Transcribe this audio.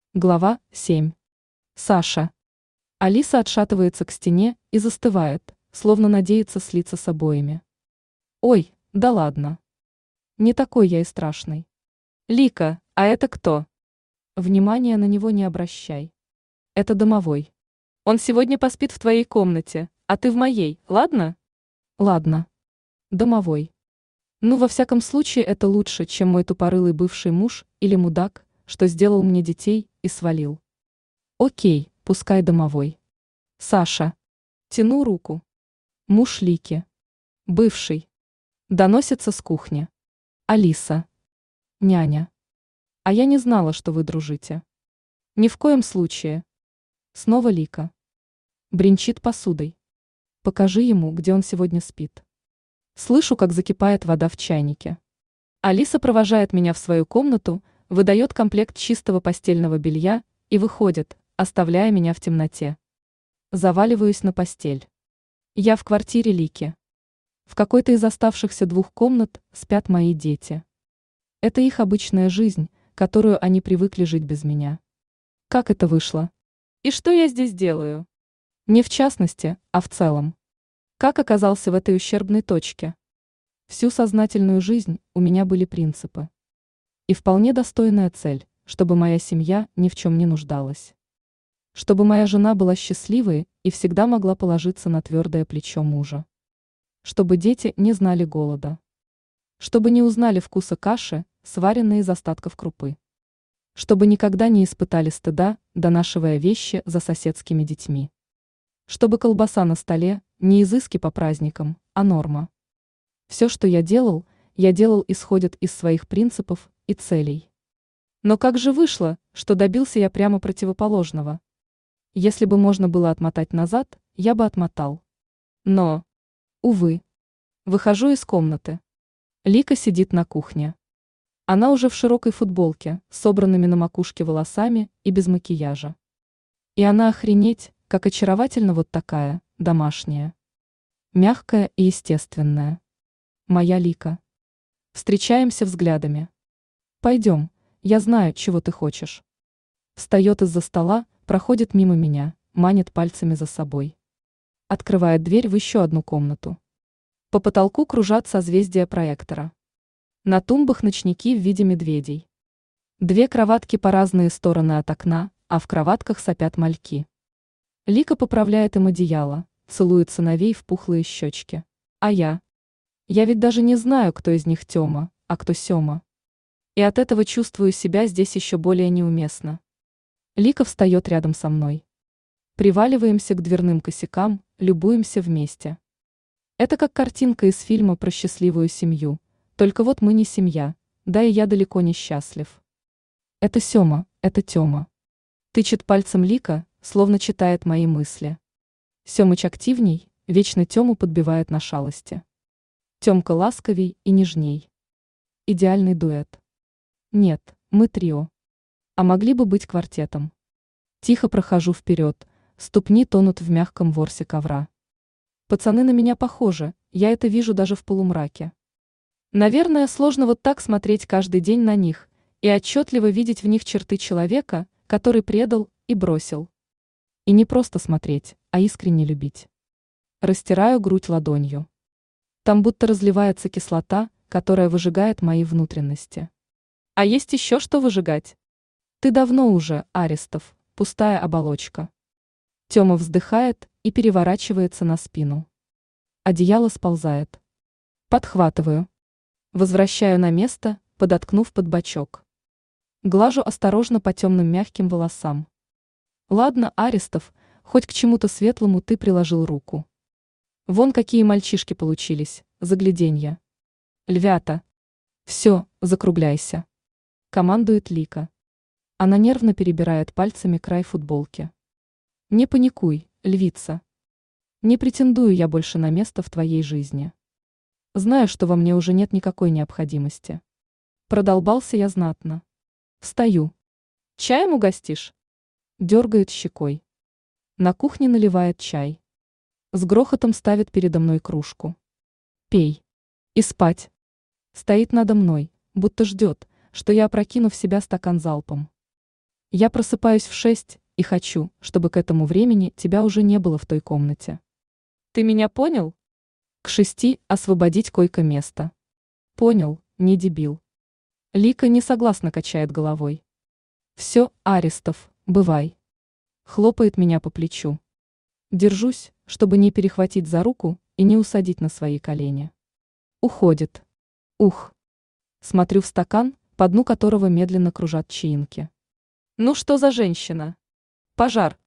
Глава 7. Саша. Алиса отшатывается к стене и застывает, словно надеется слиться с обоями. Ой, да ладно. Не такой я и страшный. Лика, а это кто? Внимания на него не обращай. Это домовой. Он сегодня поспит в твоей комнате, а ты в моей, ладно? Ладно. Домовой. Ну, во всяком случае, это лучше, чем мой тупорылый бывший муж или мудак, что сделал мне детей и свалил. Окей, пускай домовой. Саша. Тяну руку. Муж Лики. Бывший. Доносится с кухни. Алиса. Няня. А я не знала, что вы дружите. Ни в коем случае. Снова Лика. Бренчит посудой. Покажи ему, где он сегодня спит. Слышу, как закипает вода в чайнике. Алиса провожает меня в свою комнату, выдает комплект чистого постельного белья и выходит, оставляя меня в темноте. Заваливаюсь на постель. Я в квартире Лики. В какой-то из оставшихся 2 комнат спят мои дети. Это их обычная жизнь, которую они привыкли жить без меня. Как это вышло? И что я здесь делаю? Не в частности, а в целом. Как оказался в этой ущербной точке? Всю сознательную жизнь у меня были принципы. И вполне достойная цель, чтобы моя семья ни в чем не нуждалась. Чтобы моя жена была счастливой и всегда могла положиться на твердое плечо мужа. Чтобы дети не знали голода. Чтобы не узнали вкуса каши, сваренной из остатков крупы. Чтобы никогда не испытали стыда, донашивая вещи за соседскими детьми. Чтобы колбаса на столе не изыски по праздникам, а норма. Все, что я делал исходит из своих принципов и целей. Но как же вышло, что добился я прямо противоположного? Если бы можно было отмотать назад, я бы отмотал. Но, увы, выхожу из комнаты. Лика сидит на кухне. Она уже в широкой футболке, собранными на макушке волосами и без макияжа. И она охренеть, как очаровательно вот такая, домашняя. Мягкая и естественная. Моя Лика. Встречаемся взглядами. Пойдем, я знаю, чего ты хочешь. Встает из-за стола, проходит мимо меня, манит пальцами за собой. Открывает дверь в еще одну комнату. По потолку кружат созвездия проектора. На тумбах ночники в виде медведей. 2 кроватки по разные стороны от окна, а в кроватках сопят мальки. Лика поправляет им одеяло, целует сыновей в пухлые щечки. А я? Я ведь даже не знаю, кто из них Тёма, а кто Сёма. И от этого чувствую себя здесь еще более неуместно. Лика встает рядом со мной. Приваливаемся к дверным косякам, любуемся вместе. Это как картинка из фильма про счастливую семью, только вот мы не семья, да и я далеко не счастлив. Это Сёма, это Тёма. Тычет пальцем Лика, словно читает мои мысли. Сёмыч активней, вечно Тёму подбивает на шалости. Тёмка ласковей и нежней. Идеальный дуэт. Нет, мы трио. А могли бы быть квартетом. Тихо прохожу вперед, ступни тонут в мягком ворсе ковра. Пацаны на меня похожи, я это вижу даже в полумраке. Наверное, сложно вот так смотреть каждый день на них и отчетливо видеть в них черты человека, который предал и бросил. И не просто смотреть, а искренне любить. Растираю грудь ладонью. Там будто разливается кислота, которая выжигает мои внутренности. А есть еще что выжигать? Ты давно уже, Арестов, пустая оболочка. Тёма вздыхает и переворачивается на спину. Одеяло сползает. Подхватываю. Возвращаю на место, подоткнув под бочок. Глажу осторожно по темным мягким волосам. Ладно, Арестов, хоть к чему-то светлому ты приложил руку. Вон какие мальчишки получились, загляденья. Львята. Все, закругляйся. Командует Лика. Она нервно перебирает пальцами край футболки. Не паникуй, львица. Не претендую я больше на место в твоей жизни. Знаю, что во мне уже нет никакой необходимости. Продолбался я знатно. Встаю. Чаем угостишь? Дергает щекой. На кухне наливает чай. С грохотом ставит передо мной кружку. Пей. И спать. Стоит надо мной, будто ждет, что я опрокину в себя стакан залпом. Я просыпаюсь в 6 и хочу, чтобы к этому времени тебя уже не было в той комнате. Ты меня понял? К 6 освободить койко-место. Понял, не дебил. Лика не согласно качает головой. Все, Арестов, бывай. Хлопает меня по плечу. Держусь, чтобы не перехватить за руку и не усадить на свои колени. Уходит. Ух. Смотрю в стакан, по дну которого медленно кружат чаинки. Ну что за женщина? Пожар,